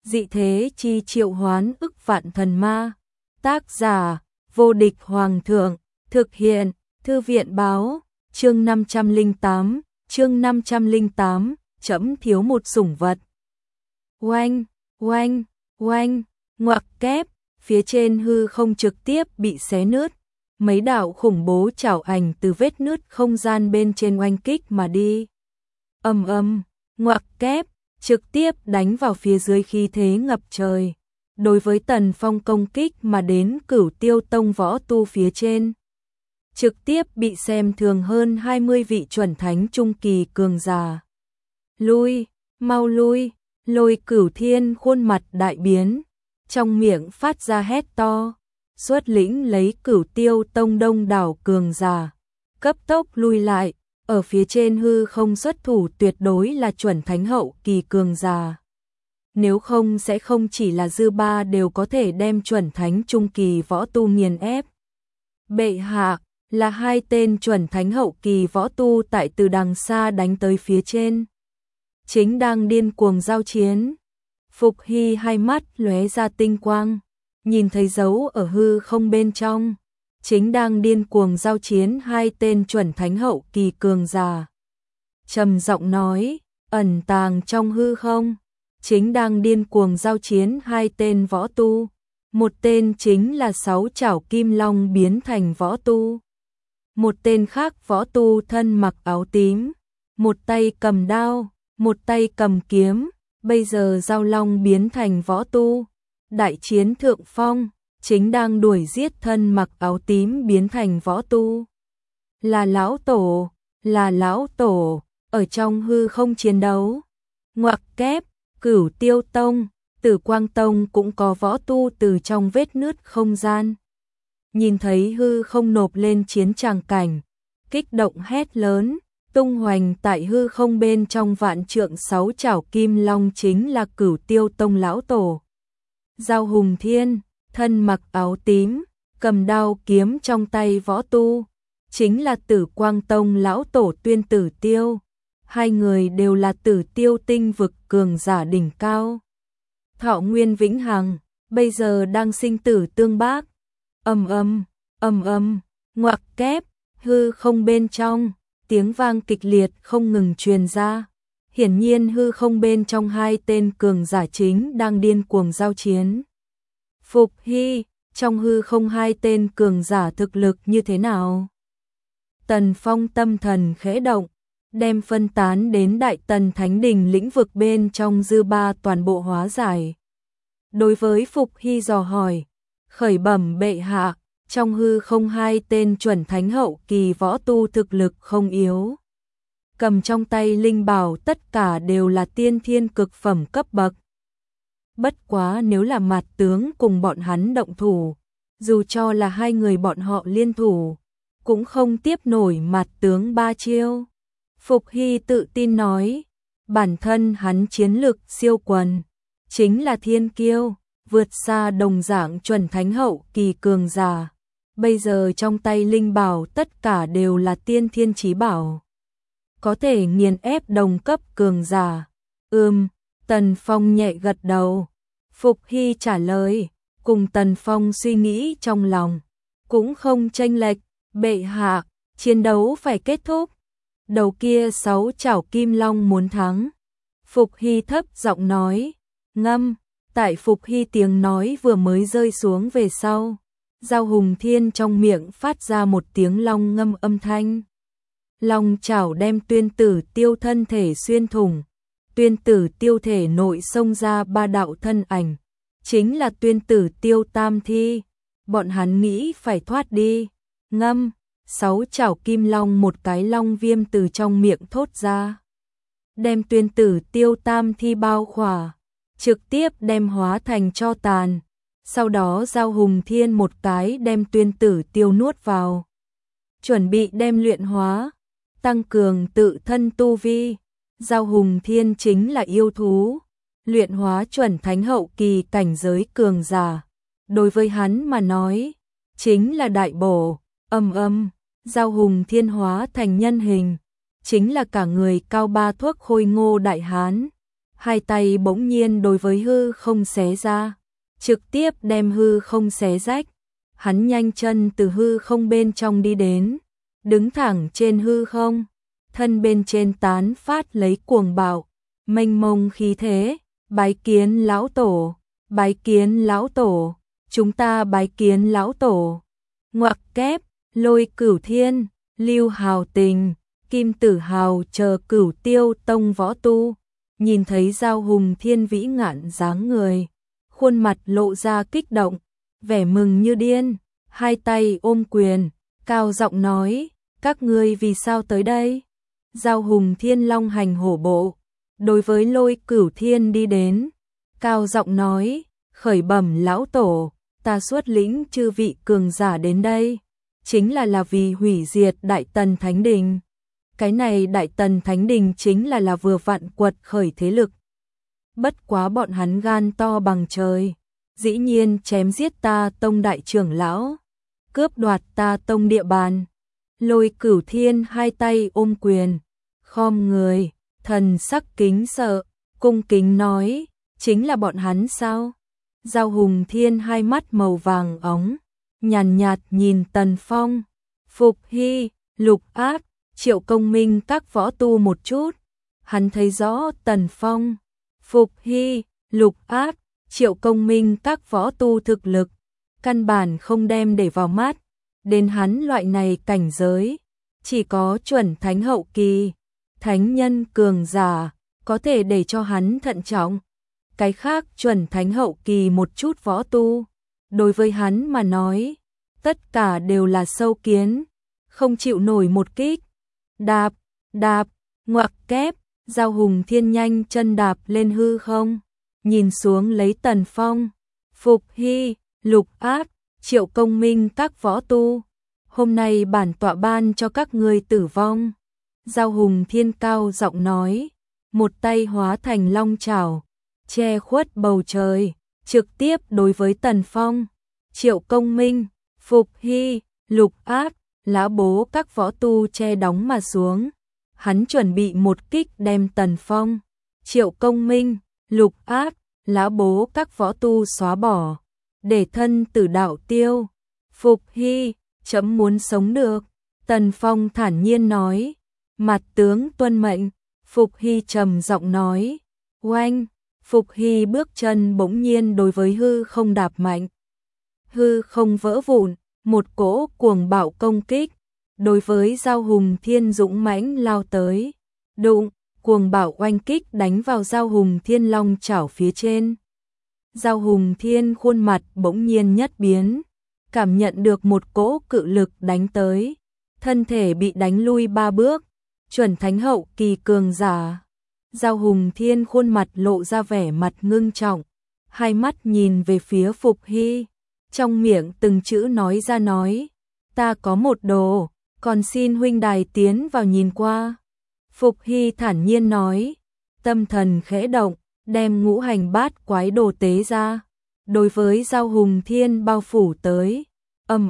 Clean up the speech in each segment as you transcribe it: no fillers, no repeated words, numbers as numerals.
dị thế chi triệu hoán ức vạn thần ma. Tác giả, vô địch hoàng thượng, thực hiện, thư viện báo, chương 508, trẫm thiếu một sủng vật. Oanh, oanh, oanh, ngoặc kép, phía trên hư không trực tiếp bị xé nứt, mấy đạo khủng bố chảo ảnh từ vết nứt không gian bên trên oanh kích mà đi. Ngoặc kép, trực tiếp đánh vào phía dưới khí thế ngập trời. Đối với Tần Phong công kích mà đến Cửu Tiêu Tông võ tu phía trên, trực tiếp bị xem thường hơn 20 vị chuẩn thánh trung kỳ cường giả. Lui, mau lui, Lôi Cửu Thiên khuôn mặt đại biến, trong miệng phát ra hét to, xuất lĩnh lấy Cửu Tiêu Tông đông đảo cường giả, cấp tốc lui lại, ở phía trên hư không xuất thủ tuyệt đối là chuẩn thánh hậu kỳ cường giả. Nếu không sẽ không chỉ là dư ba đều có thể đem chuẩn thánh trung kỳ võ tu nghiền ép. Bệ hạ, là hai tên chuẩn thánh hậu kỳ võ tu tại từ đằng xa đánh tới phía trên. Chính đang điên cuồng giao chiến. Phục Hy hai mắt lóe ra tinh quang, nhìn thấy dấu ở hư không bên trong. Chính đang điên cuồng giao chiến hai tên chuẩn thánh hậu kỳ cường giả. Trầm giọng nói, ẩn tàng trong hư không. Chính đang điên cuồng giao chiến hai tên võ tu. Một tên chính là 6 chảo kim long biến thành võ tu. Một tên khác võ tu thân mặc áo tím. Một tay cầm đao, một tay cầm kiếm. Bây giờ giao long biến thành võ tu. Đại chiến thượng phong, chính đang đuổi giết thân mặc áo tím biến thành võ tu. Là lão tổ, ở trong hư không chiến đấu. Ngoặc kép, Cửu Tiêu Tông, Tử Quang Tông cũng có võ tu từ trong vết nứt không gian. Nhìn thấy hư không nộp lên chiến tràng cảnh, kích động hét lớn, tung hoành tại hư không bên trong vạn trượng 6 chảo kim long chính là Cửu Tiêu Tông lão tổ. Giao Hùng Thiên, thân mặc áo tím, cầm đao kiếm trong tay võ tu, chính là Tử Quang Tông lão tổ Tuyên Tử Tiêu. Hai người đều là Tử Tiêu tinh vực cường giả đỉnh cao. Thọ nguyên vĩnh hằng, bây giờ đang sinh tử tương bác. Ngoặc kép, hư không bên trong, tiếng vang kịch liệt không ngừng truyền ra. Hiển nhiên hư không bên trong hai tên cường giả chính đang điên cuồng giao chiến. Phục Hy, trong hư không hai tên cường giả thực lực như thế nào? Tần Phong tâm thần khẽ động, đem phân tán đến Đại Tần Thánh Đình lĩnh vực bên trong dư ba toàn bộ hóa giải. Đối với Phục Hy dò hỏi, khởi bẩm bệ hạ, trong hư không hai tên chuẩn thánh hậu kỳ võ tu thực lực không yếu. Cầm trong tay linh bảo tất cả đều là tiên thiên cực phẩm cấp bậc. Bất quá nếu là Mạt tướng cùng bọn hắn động thủ, dù cho là hai người bọn họ liên thủ, cũng không tiếp nổi Mạt tướng ba chiêu. Phục Hy tự tin nói, bản thân hắn chiến lực siêu quần, chính là thiên kiêu, vượt xa đồng dạng chuẩn thánh hậu kỳ cường giả. Bây giờ trong tay linh bảo tất cả đều là tiên thiên chí bảo, có thể nghiền ép đồng cấp cường giả. Tần Phong nhẹ gật đầu. Phục Hy trả lời, cùng Tần Phong suy nghĩ trong lòng, cũng không chênh lệch, bệ hạ, chiến đấu phải kết thúc. Đầu kia 6 chảo kim long muốn thắng. Phục Hy thấp giọng nói, ngâm, tại Phục Hy tiếng nói vừa mới rơi xuống về sau. Giao Hùng Thiên trong miệng phát ra một tiếng long ngâm âm thanh. Long chảo đem Tuyên Tử Tiêu thân thể xuyên thủng. Tuyên Tử Tiêu thể nội xông ra ba đạo thân ảnh, chính là Tuyên Tử Tiêu tam thi. Bọn hắn nghĩ phải thoát đi. Ngâm, 6 chảo kim long một cái long viêm từ trong miệng thốt ra, đem Tuyên Tử Tiêu tam thi bao khỏa, trực tiếp đem hóa thành tro tàn. Sau đó Giao Hùng Thiên một cái đem Tuyên Tử Tiêu nuốt vào, chuẩn bị đem luyện hóa, tăng cường tự thân tu vi. Giao Hùng Thiên chính là yêu thú, luyện hóa chuẩn thánh hậu kỳ cảnh giới cường giả. Đối với hắn mà nói, chính là đại bổ. Giao Hùng Thiên hóa thành nhân hình, chính là cả người cao 3 thước khôi ngô đại hán, hai tay bỗng nhiên đối với hư không xé ra, trực tiếp đem hư không xé rách. Hắn nhanh chân từ hư không bên trong đi đến, đứng thẳng trên hư không, thân bên trên tán phát lấy cuồng bạo, mênh mông khí thế, bái kiến lão tổ, bái kiến lão tổ, chúng ta bái kiến lão tổ. Ngoặc kép, Lôi Cửu Thiên, Lưu Hào Tình, Kim Tử Hào chờ Cửu Tiêu tông võ tu, nhìn thấy Giao Hùng Thiên vĩ ngạn dáng người, khuôn mặt lộ ra kích động, vẻ mừng như điên, hai tay ôm quyền, cao giọng nói, các ngươi vì sao tới đây? Giao Hùng Thiên long hành hổ bộ, đối với Lôi Cửu Thiên đi đến, cao giọng nói, khởi bẩm lão tổ, ta xuất lĩnh chư vị cường giả đến đây, chính là vì hủy diệt Đại Tần Thánh Đình. Cái này Đại Tần Thánh Đình chính là vừa vặn quật khởi thế lực. Bất quá bọn hắn gan to bằng trời, dĩ nhiên chém giết ta tông đại trưởng lão, cướp đoạt ta tông địa bàn. Lôi Cửu Thiên hai tay ôm quyền, khom người, thần sắc kính sợ, cung kính nói, chính là bọn hắn sao? Giao Hùng Thiên hai mắt màu vàng óng, nhàn nhạt nhìn Tần Phong, Phục Hy, Lục Áp, Triệu Công Minh các võ tu một chút. Hắn thấy rõ Tần Phong, Phục Hy, Lục Áp, Triệu Công Minh các võ tu thực lực, căn bản không đem để vào mắt. Đến hắn loại này cảnh giới, chỉ có chuẩn thánh hậu kỳ, thánh nhân cường giả, có thể để cho hắn thận trọng. Cái khác chuẩn thánh hậu kỳ một chút võ tu, đối với hắn mà nói, tất cả đều là sâu kiến, không chịu nổi một kích. Đạp, đạp, ngoặc kép, Giao Hùng Thiên nhanh chân đạp lên hư không, nhìn xuống lấy Tần Phong, Phục Hy, Lục Áp, Triệu Công Minh các võ tu. Hôm nay bản tọa ban cho các ngươi tử vong. Giao Hùng Thiên cao giọng nói, một tay hóa thành long chảo, che khuất bầu trời, trực tiếp đối với Tần Phong, Triệu Công Minh, Phục Hy, Lục Áp, Lã Bố các võ tu che đóng mà xuống. Hắn chuẩn bị một kích đem Tần Phong, Triệu Công Minh, Lục Áp, Lã Bố các võ tu xóa bỏ, để thân tử đạo tiêu. Phục Hy, chấm muốn sống được. Tần Phong thản nhiên nói, mặt tướng tuân mệnh. Phục Hy trầm giọng nói, oanh. Phục Hy bước chân bỗng nhiên đối với hư không đạp mạnh. Hư không vỡ vụn, một cỗ cuồng bạo công kích, đối với Giao Hùng Thiên dũng mãnh lao tới. Đụng, cuồng bạo oanh kích đánh vào Giao Hùng Thiên long chảo phía trên. Giao Hùng Thiên khuôn mặt bỗng nhiên nhất biến, cảm nhận được một cỗ cự lực đánh tới, thân thể bị đánh lui 3 bước, chuẩn thánh hậu kỳ cường giả. Giao Hùng Thiên khuôn mặt lộ ra vẻ mặt ngưng trọng, hai mắt nhìn về phía Phục Hy, trong miệng từng chữ nói ra nói, ta có một đồ, còn xin huynh đài tiến vào nhìn qua. Phục Hy thản nhiên nói, tâm thần khẽ động, đem ngũ hành bát quái đồ tế ra, đối với Giao Hùng Thiên bao phủ tới. Ầm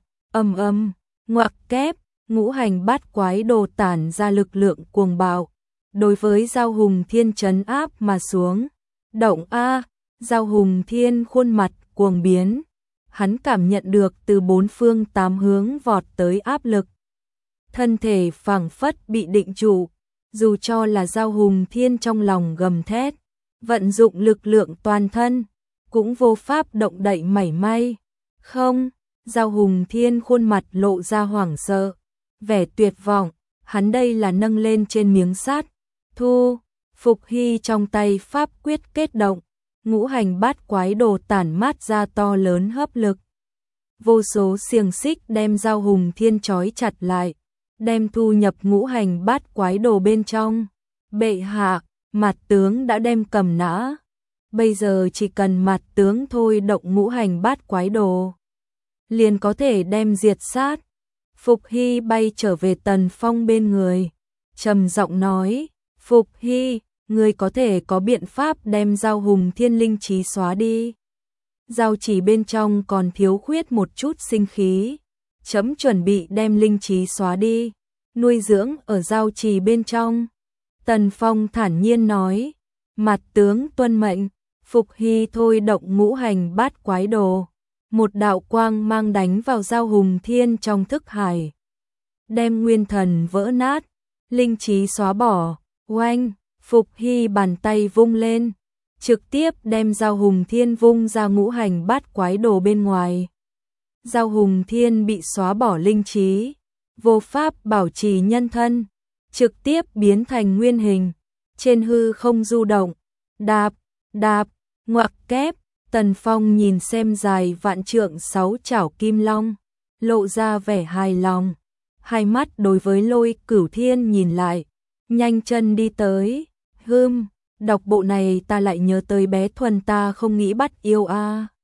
ầm, ngoặc kép, ngũ hành bát quái đồ tản ra lực lượng cuồng bạo, đối với Giao Hùng Thiên trấn áp mà xuống. Động a, Giao Hùng Thiên khuôn mặt cuồng biến, hắn cảm nhận được từ 4 phương 8 hướng vọt tới áp lực. Thân thể phảng phất bị định trụ, dù cho là Giao Hùng Thiên trong lòng gầm thét, vận dụng lực lượng toàn thân, cũng vô pháp động đậy mảy may. Không, Giao Hùng Thiên khuôn mặt lộ ra hoảng sợ, vẻ tuyệt vọng, hắn đây là nâng lên trên miếng sắt. Thu, Phục Hy trong tay pháp quyết kết động, ngũ hành bát quái đồ tản mát ra to lớn hấp lực. Vô số xiềng xích đem Giao Hùng Thiên trói chặt lại, đem thu nhập ngũ hành bát quái đồ bên trong. Bệ hạ, Mạt tướng đã đem cầm nã, bây giờ chỉ cần Mạt tướng thôi động ngũ hành bát quái đồ, liền có thể đem diệt sát. Phục Hy bay trở về Tần Phong bên người, trầm giọng nói, Phục Hy, ngươi có thể có biện pháp đem Giao Hùng Thiên linh trí xóa đi. Giao chỉ bên trong còn thiếu khuyết một chút sinh khí, chấm chuẩn bị đem linh trí xóa đi, nuôi dưỡng ở giao trì bên trong. Tần Phong thản nhiên nói, mặt tướng tuân mệnh, Phục Hy thôi động ngũ hành bát quái đồ. Một đạo quang mang đánh vào Giao Hùng Thiên trong thức hải, đem nguyên thần vỡ nát, linh trí xóa bỏ. Oanh, Phục Hy bàn tay vung lên, trực tiếp đem Giao Hùng Thiên vung ra ngũ hành bát quái đồ bên ngoài. Giao Hùng Thiên bị xóa bỏ linh trí, vô pháp bảo trì nhân thân, trực tiếp biến thành nguyên hình, trên hư không du động, đạp, đạp, ngoặc kép. Tần Phong nhìn xem dài vạn trượng 6 chảo kim long, lộ ra vẻ hài lòng, hai mắt đối với Lôi Cửu Thiên nhìn lại, nhanh chân đi tới. Đọc bộ này ta lại nhớ tới bé Thuần ta không nghĩ bắt yêu a.